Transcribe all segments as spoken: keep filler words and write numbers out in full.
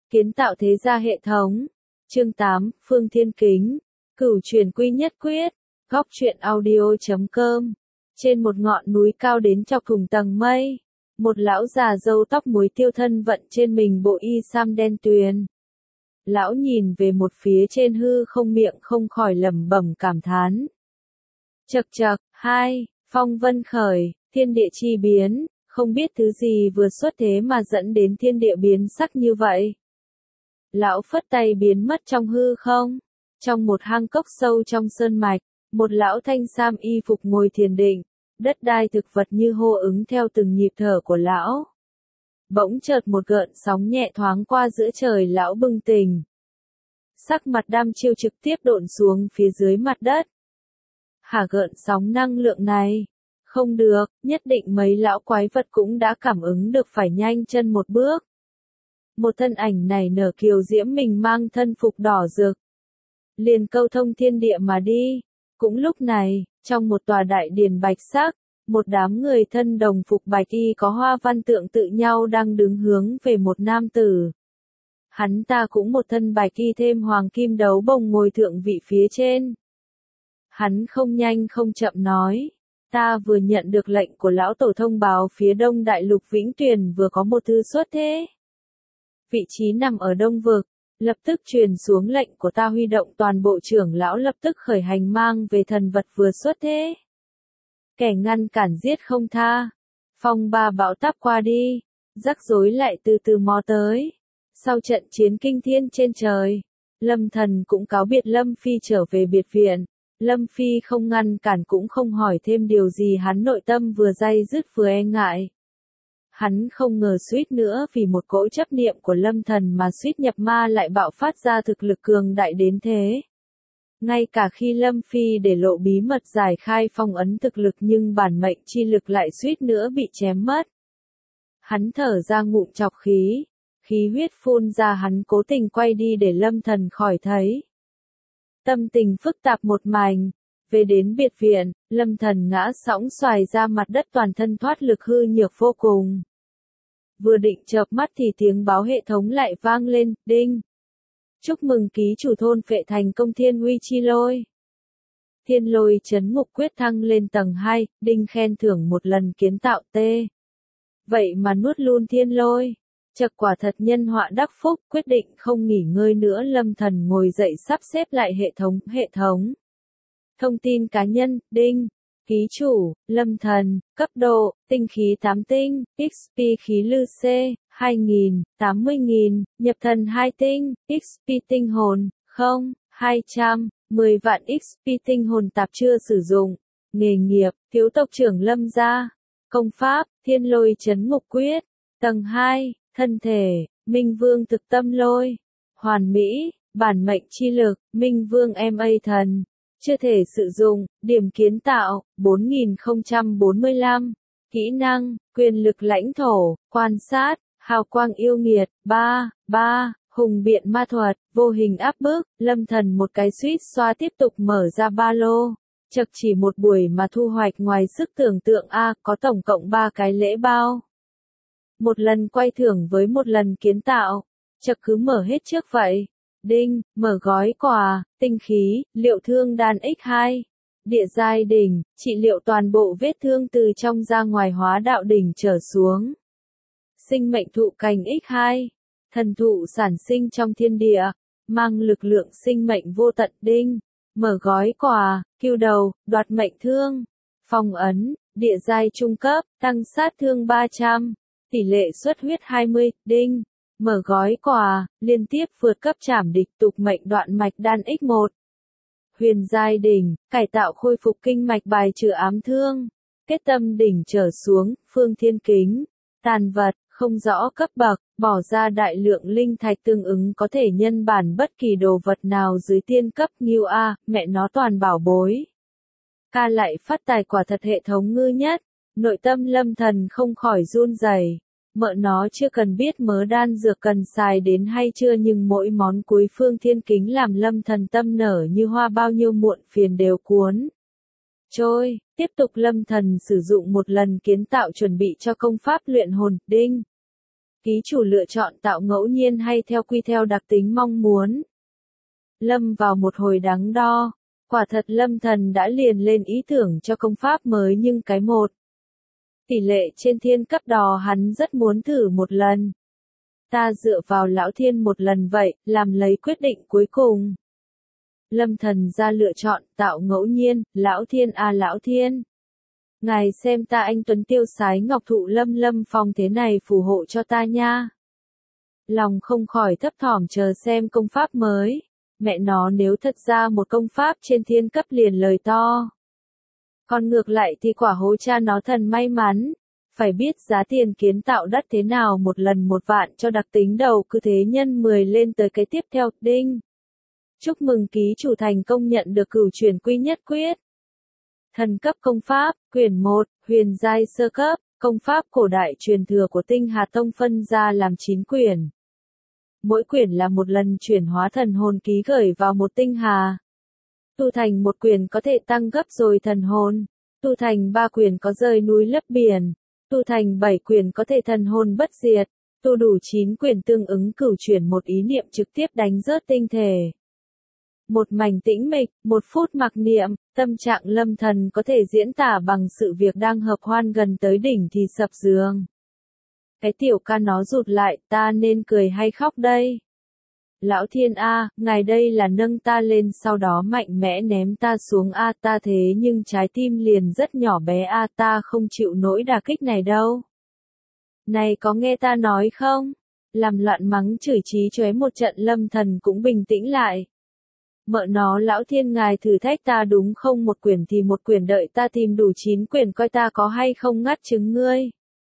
Kiến tạo thế gia hệ thống. Chương tám, Phương Thiên Kính. Cửu truyền quy nhất quyết. Góc truyện audio chấm com. Trên một ngọn núi cao đến chọc thủng tầng mây, một lão già râu tóc muối tiêu thân vận trên mình bộ y sam đen tuyền. Lão nhìn về một phía trên hư không, miệng không khỏi lẩm bẩm cảm thán. Chậc chậc, hai, phong vân khởi, thiên địa chi biến, không biết thứ gì vừa xuất thế mà dẫn đến thiên địa biến sắc như vậy. Lão phất tay biến mất trong hư không. Trong một hang cốc sâu trong sơn mạch, một lão thanh sam y phục ngồi thiền định, đất đai thực vật như hô ứng theo từng nhịp thở của lão. Bỗng chợt một gợn sóng nhẹ thoáng qua giữa trời, lão bừng tỉnh. Sắc mặt đăm chiêu trực tiếp độn xuống phía dưới mặt đất. Hả, gợn sóng năng lượng này? Không được, nhất định mấy lão quái vật cũng đã cảm ứng được, phải nhanh chân một bước. Một thân ảnh này nở kiều diễm, mình mang thân phục đỏ rực, liền câu thông thiên địa mà đi. Cũng lúc này, trong một tòa đại điền bạch sắc, một đám người thân đồng phục bạch y có hoa văn tượng tự nhau đang đứng hướng về một nam tử. Hắn ta cũng một thân bạch y thêm hoàng kim đấu bồng ngồi thượng vị phía trên. Hắn không nhanh không chậm nói, ta vừa nhận được lệnh của lão tổ thông báo phía đông đại lục Vĩnh Tuyền vừa có một thư xuất thế. Vị trí nằm ở đông vực, lập tức truyền xuống lệnh của ta, huy động toàn bộ trưởng lão lập tức khởi hành mang về thần vật vừa xuất thế. Kẻ ngăn cản giết không tha. Phong ba bão táp qua đi, rắc rối lại từ từ mò tới. Sau trận chiến kinh thiên trên trời, Lâm Thần cũng cáo biệt Lâm Phi trở về biệt viện. Lâm Phi không ngăn cản cũng không hỏi thêm điều gì, hắn nội tâm vừa day dứt vừa e ngại. Hắn không ngờ suýt nữa vì một cỗ chấp niệm của Lâm Thần mà suýt nhập ma lại bạo phát ra thực lực cường đại đến thế. Ngay cả khi Lâm Phi để lộ bí mật giải khai phong ấn thực lực, nhưng bản mệnh chi lực lại suýt nữa bị chém mất. Hắn thở ra ngụm trọc khí, khí huyết phun ra, hắn cố tình quay đi để Lâm Thần khỏi thấy. Tâm tình phức tạp một mảnh. Về đến biệt viện, Lâm Thần ngã sõng xoài ra mặt đất, toàn thân thoát lực, hư nhược vô cùng. Vừa định chợp mắt thì tiếng báo hệ thống lại vang lên, đinh. Chúc mừng ký chủ thôn phệ thành công thiên uy chi lôi. Thiên lôi chấn ngục quyết thăng lên tầng hai, đinh, khen thưởng một lần kiến tạo T. Vậy mà nuốt luôn thiên lôi. Chật, quả thật nhân họa đắc phúc, quyết định không nghỉ ngơi nữa, Lâm Thần ngồi dậy sắp xếp lại hệ thống, hệ thống. Thông tin cá nhân, đinh. Ký chủ, Lâm Thần, cấp độ, tinh khí tám tinh, ích pê khí lư C, hai nghìn, tám mươi nghìn, nhập thần hai tinh, ích pê tinh hồn, không, hai trăm, mười vạn ích pê tinh hồn tạp chưa sử dụng. Nghề nghiệp, thiếu tộc trưởng Lâm gia. Công pháp, thiên lôi chấn ngục quyết. Tầng hai, thân thể, Minh Vương thực tâm lôi. Hoàn mỹ, bản mệnh chi lực, Minh Vương em a thần. Chưa thể sử dụng, điểm kiến tạo, bốn nghìn không trăm bốn mươi lăm. Kỹ năng, quyền lực lãnh thổ, quan sát, hào quang yêu nghiệt, ba, ba, hùng biện ma thuật, vô hình áp bức. Lâm Thần một cái suýt xoa tiếp tục mở ra ba lô. Chật, chỉ một buổi mà thu hoạch ngoài sức tưởng tượng a, có tổng cộng ba cái lễ bao. Một lần quay thưởng với một lần kiến tạo. Chật, cứ mở hết trước vậy. Đinh, mở gói quà, tinh khí, liệu thương đan ích hai. Địa giai đỉnh, trị liệu toàn bộ vết thương từ trong ra ngoài, hóa đạo đỉnh trở xuống. Sinh mệnh thụ cành ích hai. Thần thụ sản sinh trong thiên địa, mang lực lượng sinh mệnh vô tận. Đinh, mở gói quà, cưu đầu, đoạt mệnh thương. Phong ấn, địa giai trung cấp, tăng sát thương ba trăm. Tỷ lệ xuất huyết hai mươi. Đinh. Mở gói quà, liên tiếp vượt cấp trảm địch, tục mệnh đoạn mạch đan ích một. Huyền giai đỉnh, cải tạo khôi phục kinh mạch, bài trừ ám thương. Kết tâm đỉnh trở xuống, Phương Thiên Kính. Tàn vật, không rõ cấp bậc, bỏ ra đại lượng linh thạch tương ứng có thể nhân bản bất kỳ đồ vật nào dưới tiên cấp. Nghiêu a, mẹ nó toàn bảo bối. Ca lại phát tài, quả thật hệ thống ngư nhất. Nội tâm Lâm Thần không khỏi run rẩy. Mợ nó chưa cần biết mớ đan dược cần xài đến hay chưa, nhưng mỗi món cuối Phương Thiên Kính làm Lâm Thần tâm nở như hoa, bao nhiêu muộn phiền đều cuốn trôi. Tiếp tục Lâm Thần sử dụng một lần kiến tạo chuẩn bị cho công pháp luyện hồn. Đinh. Ký chủ lựa chọn tạo ngẫu nhiên hay theo quy theo đặc tính mong muốn. Lâm vào một hồi đắn đo. Quả thật Lâm Thần đã liền lên ý tưởng cho công pháp mới nhưng cái một. Tỷ lệ trên thiên cấp đò hắn rất muốn thử một lần. Ta dựa vào Lão Thiên một lần vậy, làm lấy quyết định cuối cùng. Lâm Thần ra lựa chọn tạo ngẫu nhiên, Lão Thiên à Lão Thiên. Ngài xem ta anh Tuấn tiêu sái ngọc thụ lâm lâm phong thế này phù hộ cho ta nha. Lòng không khỏi thấp thỏm chờ xem công pháp mới. Mẹ nó nếu thật ra một công pháp trên thiên cấp liền lời to. Còn ngược lại thì quả hố cha nó thần may mắn. Phải biết giá tiền kiến tạo đất thế nào một lần một vạn cho đặc tính đầu cứ thế nhân mười lên tới cái tiếp theo, đinh. Chúc mừng ký chủ thành công nhận được cửu chuyển quy nhất quyết. Thần cấp công pháp, quyển một, huyền giai sơ cấp, công pháp cổ đại truyền thừa của Tinh Hà Tông phân ra làm chín quyển. Mỗi quyển là một lần chuyển hóa thần hồn ký gửi vào một tinh hà. Tu thành một quyển có thể tăng gấp rồi thần hồn. Tu thành ba quyển có rời núi lấp biển. Tu thành bảy quyển có thể thần hồn bất diệt. Tu đủ chín quyển tương ứng cửu chuyển một ý niệm trực tiếp đánh rớt tinh thể. Một mảnh tĩnh mịch, một phút mặc niệm, tâm trạng Lâm Thần có thể diễn tả bằng sự việc đang hợp hoan gần tới đỉnh thì sập giường. Cái tiểu ca nó rụt lại, ta nên cười hay khóc đây? Lão Thiên A, ngài đây là nâng ta lên sau đó mạnh mẽ ném ta xuống A ta thế nhưng trái tim liền rất nhỏ bé A ta không chịu nổi đả kích này đâu. Này có nghe ta nói không? Làm loạn mắng chửi chí chóe một trận Lâm Thần cũng bình tĩnh lại. Mợ nó Lão Thiên ngài thử thách ta đúng không một quyển thì một quyển đợi ta tìm đủ chín quyển coi ta có hay không ngắt trứng ngươi.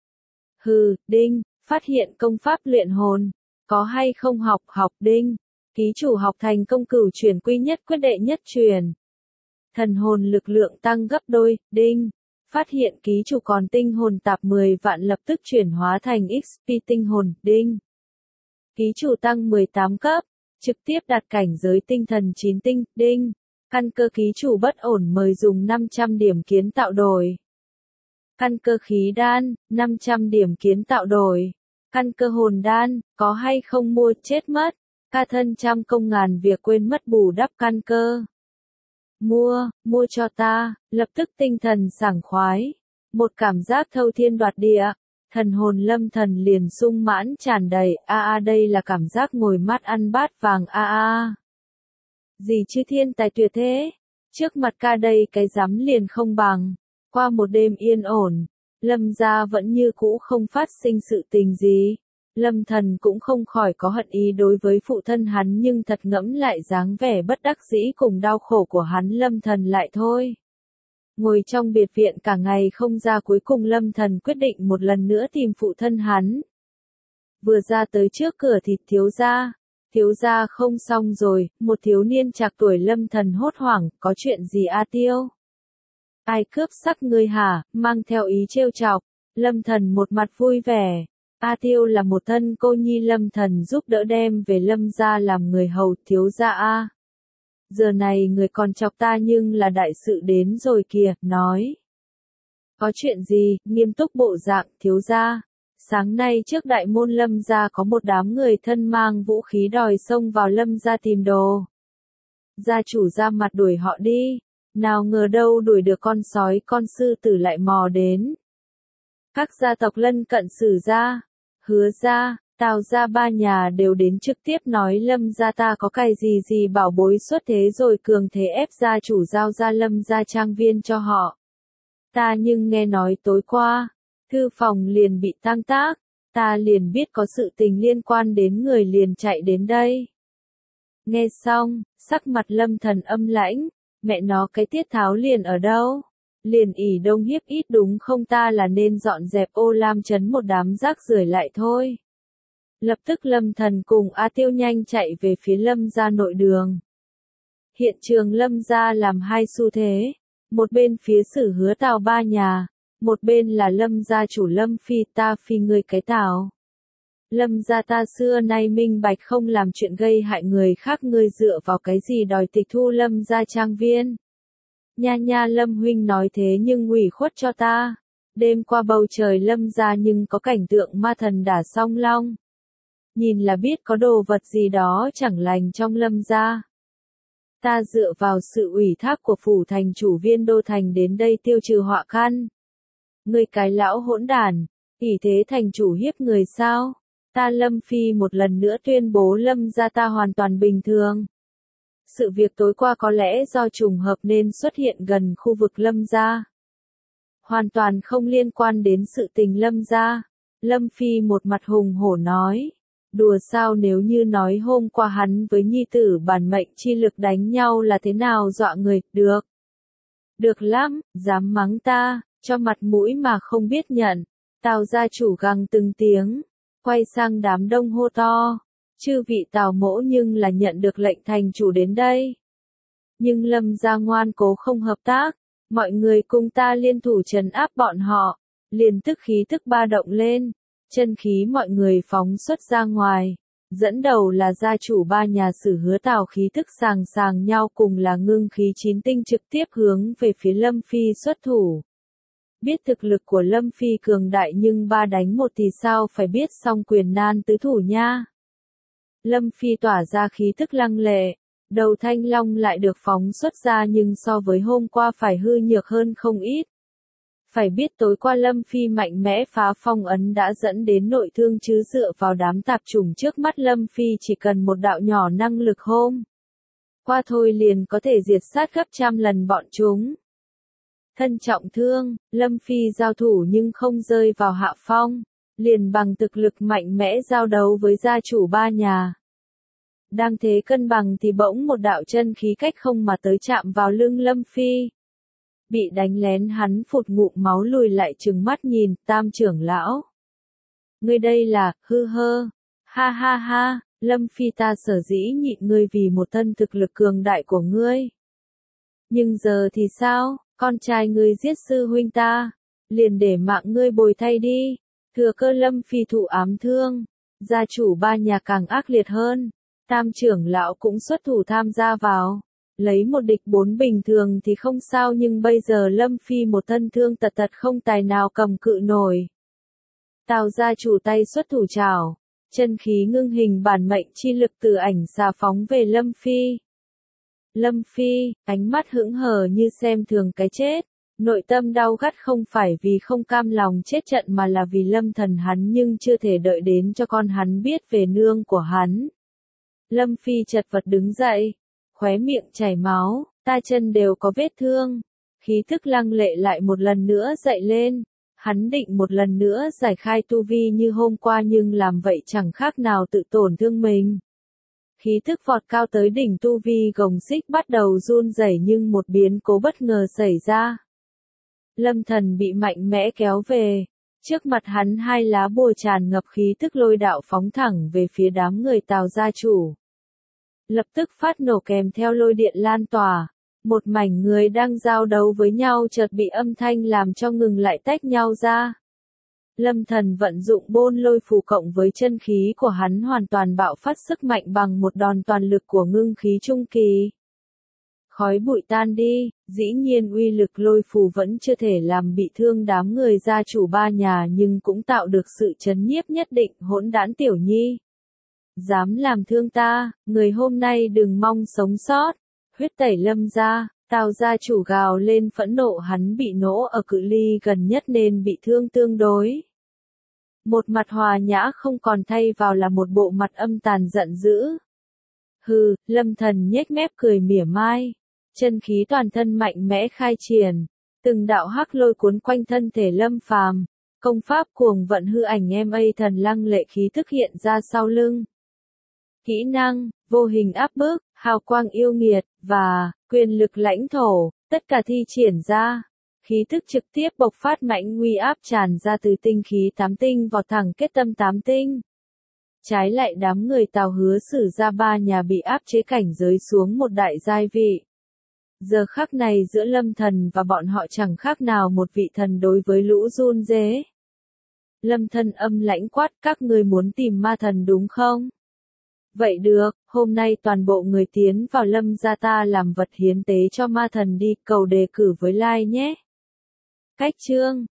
Hừ, đinh, phát hiện công pháp luyện hồn, có hay không học, học đinh, ký chủ học thành công cửu chuyển quy nhất quyết đệ nhất truyền. Thần hồn lực lượng tăng gấp đôi, đinh, phát hiện ký chủ còn tinh hồn tạp mười vạn lập tức chuyển hóa thành ích pê tinh hồn, đinh. Ký chủ tăng mười tám cấp, trực tiếp đạt cảnh giới tinh thần chín tinh, đinh, căn cơ ký chủ bất ổn mời dùng năm trăm điểm kiến tạo đổi. Căn cơ khí đan, năm trăm điểm kiến tạo đổi. Căn cơ hồn đan, có hay không mua chết mất. Ca thân trăm công ngàn việc quên mất bù đắp căn cơ. Mua, mua cho ta, lập tức tinh thần sảng khoái. Một cảm giác thâu thiên đoạt địa. Thần hồn Lâm Thần liền sung mãn tràn đầy, a a đây là cảm giác ngồi mát ăn bát vàng a a. Gì chứ thiên tài tuyệt thế, trước mặt ca đây cái rắm liền không bằng. Qua một đêm yên ổn, Lâm gia vẫn như cũ không phát sinh sự tình gì. Lâm Thần cũng không khỏi có hận ý đối với phụ thân hắn nhưng thật ngẫm lại dáng vẻ bất đắc dĩ cùng đau khổ của hắn Lâm Thần lại thôi. Ngồi trong biệt viện cả ngày không ra cuối cùng Lâm Thần quyết định một lần nữa tìm phụ thân hắn. Vừa ra tới trước cửa thì thiếu gia. Thiếu gia không xong rồi, một thiếu niên trạc tuổi Lâm Thần hốt hoảng, có chuyện gì A Tiêu? Ai cướp sắc ngươi hả, mang theo ý trêu chọc. Lâm Thần một mặt vui vẻ. A Tiêu là một thân cô nhi Lâm Thần giúp đỡ đem về Lâm gia làm người hầu thiếu gia A. Giờ này người còn chọc ta nhưng là đại sự đến rồi kìa, nói. Có chuyện gì, nghiêm túc bộ dạng, thiếu gia. Sáng nay trước đại môn Lâm gia có một đám người thân mang vũ khí đòi xông vào Lâm gia tìm đồ. Gia chủ ra mặt đuổi họ đi. Nào ngờ đâu đuổi được con sói con sư tử lại mò đến. Các gia tộc lân cận Sử gia, Hứa gia, Tào gia ba nhà đều đến trực tiếp nói Lâm gia ta có cái gì gì bảo bối xuất thế rồi cường thế ép gia chủ giao ra Lâm gia trang viên cho họ. Ta nhưng nghe nói tối qua, thư phòng liền bị tang tác, ta liền biết có sự tình liên quan đến người liền chạy đến đây. Nghe xong, sắc mặt Lâm Thần âm lãnh, mẹ nó cái tiết tháo liền ở đâu? Liền ỉ đông hiếp ít đúng không ta là nên dọn dẹp ô lam trấn một đám rác rưởi lại thôi. Lập tức Lâm Thần cùng A Tiêu nhanh chạy về phía Lâm gia nội đường. Hiện trường Lâm gia làm hai xu thế, một bên phía Sử Hứa Tào ba nhà, một bên là Lâm gia chủ Lâm phi ta phi ngươi cái Tào. Lâm gia ta xưa nay minh bạch không làm chuyện gây hại người khác ngươi dựa vào cái gì đòi tịch thu Lâm gia trang viên. Nha nha Lâm huynh nói thế nhưng ủy khuất cho ta. Đêm qua bầu trời Lâm gia nhưng có cảnh tượng ma thần đả song long. Nhìn là biết có đồ vật gì đó chẳng lành trong Lâm gia. Ta dựa vào sự ủy thác của phủ thành chủ Viên Đô Thành đến đây tiêu trừ họa căn. Ngươi cái lão hỗn đản, ỷ thế thành chủ hiếp người sao? Ta Lâm Phi một lần nữa tuyên bố Lâm gia ta hoàn toàn bình thường. Sự việc tối qua có lẽ do trùng hợp nên xuất hiện gần khu vực Lâm gia. Hoàn toàn không liên quan đến sự tình Lâm gia. Lâm Phi một mặt hùng hổ nói. Đùa sao, nếu như nói hôm qua hắn với nhi tử bản mệnh chi lực đánh nhau là thế nào dọa người, được. Được lắm, dám mắng ta, cho mặt mũi mà không biết nhận. Tào gia chủ gằn từng tiếng, quay sang đám đông hô to. Chư vị Tào mỗ nhưng là nhận được lệnh thành chủ đến đây. Nhưng Lâm gia ngoan cố không hợp tác, mọi người cùng ta liên thủ trấn áp bọn họ, liền tức khí tức ba động lên. Chân khí mọi người phóng xuất ra ngoài, dẫn đầu là gia chủ ba nhà Sử Hứa Tào, khí tức sàng sàng nhau cùng là ngưng khí chín tinh trực tiếp hướng về phía Lâm Phi xuất thủ. Biết thực lực của Lâm Phi cường đại nhưng ba đánh một thì sao phải biết song quyền nan tứ thủ nha. Lâm Phi tỏa ra khí tức lăng lệ, đầu thanh long lại được phóng xuất ra nhưng so với hôm qua phải hư nhược hơn không ít. Phải biết tối qua Lâm Phi mạnh mẽ phá phong ấn đã dẫn đến nội thương chứ dựa vào đám tạp chủng trước mắt Lâm Phi chỉ cần một đạo nhỏ năng lực hôm qua thôi liền có thể diệt sát gấp trăm lần bọn chúng. Thân trọng thương, Lâm Phi giao thủ nhưng không rơi vào hạ phong, liền bằng thực lực mạnh mẽ giao đấu với gia chủ ba nhà. Đang thế cân bằng thì bỗng một đạo chân khí cách không mà tới chạm vào lưng Lâm Phi. Bị đánh lén hắn phụt ngụm máu lùi lại trừng mắt nhìn, Tam trưởng lão. Ngươi đây là, hư hơ, ha ha ha, Lâm Phi ta sở dĩ nhịn ngươi vì một thân thực lực cường đại của ngươi. Nhưng giờ thì sao, con trai ngươi giết sư huynh ta, liền để mạng ngươi bồi thay đi, thừa cơ Lâm Phi thụ ám thương, gia chủ ba nhà càng ác liệt hơn, Tam trưởng lão cũng xuất thủ tham gia vào. Lấy một địch bốn bình thường thì không sao nhưng bây giờ Lâm Phi một thân thương tật tật không tài nào cầm cự nổi. Tào gia chủ tay xuất thủ trảo, chân khí ngưng hình bản mệnh chi lực từ ảnh xà phóng về Lâm Phi. Lâm Phi, ánh mắt hững hờ như xem thường cái chết, nội tâm đau gắt không phải vì không cam lòng chết trận mà là vì Lâm thần hắn nhưng chưa thể đợi đến cho con hắn biết về nương của hắn. Lâm Phi chật vật đứng dậy. Khóe miệng chảy máu, tay chân đều có vết thương, khí thức lăng lệ lại một lần nữa dậy lên, hắn định một lần nữa giải khai tu vi như hôm qua nhưng làm vậy chẳng khác nào tự tổn thương mình. Khí thức vọt cao tới đỉnh tu vi gồng xích bắt đầu run rẩy nhưng một biến cố bất ngờ xảy ra. Lâm thần bị mạnh mẽ kéo về, trước mặt hắn hai lá bùa tràn ngập khí thức lôi đạo phóng thẳng về phía đám người Tào gia chủ. Lập tức phát nổ kèm theo lôi điện lan tỏa, một mảnh người đang giao đấu với nhau chợt bị âm thanh làm cho ngừng lại tách nhau ra. Lâm thần vận dụng bôn lôi phù cộng với chân khí của hắn hoàn toàn bạo phát sức mạnh bằng một đòn toàn lực của ngưng khí trung kỳ. Khói bụi tan đi, dĩ nhiên uy lực lôi phù vẫn chưa thể làm bị thương đám người gia chủ ba nhà nhưng cũng tạo được sự chấn nhiếp nhất định. Hỗn đản tiểu nhi, dám làm thương ta, người hôm nay đừng mong sống sót. Huyết tẩy Lâm gia, Tào gia chủ gào lên phẫn nộ, hắn bị nổ ở cự ly gần nhất nên bị thương tương đối. Một mặt hòa nhã không còn thay vào là một bộ mặt âm tàn giận dữ. Hừ, Lâm thần nhếch mép cười mỉa mai, chân khí toàn thân mạnh mẽ khai triển, từng đạo hắc lôi cuốn quanh thân thể Lâm Phàm, công pháp cuồng vận hư ảnh em a thần lăng lệ khí thức hiện ra sau lưng. Kỹ năng, vô hình áp bức, hào quang yêu nghiệt, và quyền lực lãnh thổ, tất cả thi triển ra. Khí thức trực tiếp bộc phát mạnh uy áp tràn ra từ tinh khí tám tinh vọt thẳng kết tâm tám tinh. Trái lại đám người Tào Hứa Sử gia ba nhà bị áp chế cảnh giới xuống một đại giai vị. Giờ khắc này giữa Lâm thần và bọn họ chẳng khác nào một vị thần đối với lũ run rế. Lâm thần âm lãnh quát, các ngươi muốn tìm ma thần đúng không? Vậy được, hôm nay toàn bộ người tiến vào Lâm gia ta làm vật hiến tế cho ma thần đi, cầu đề cử với like nhé. Cách chương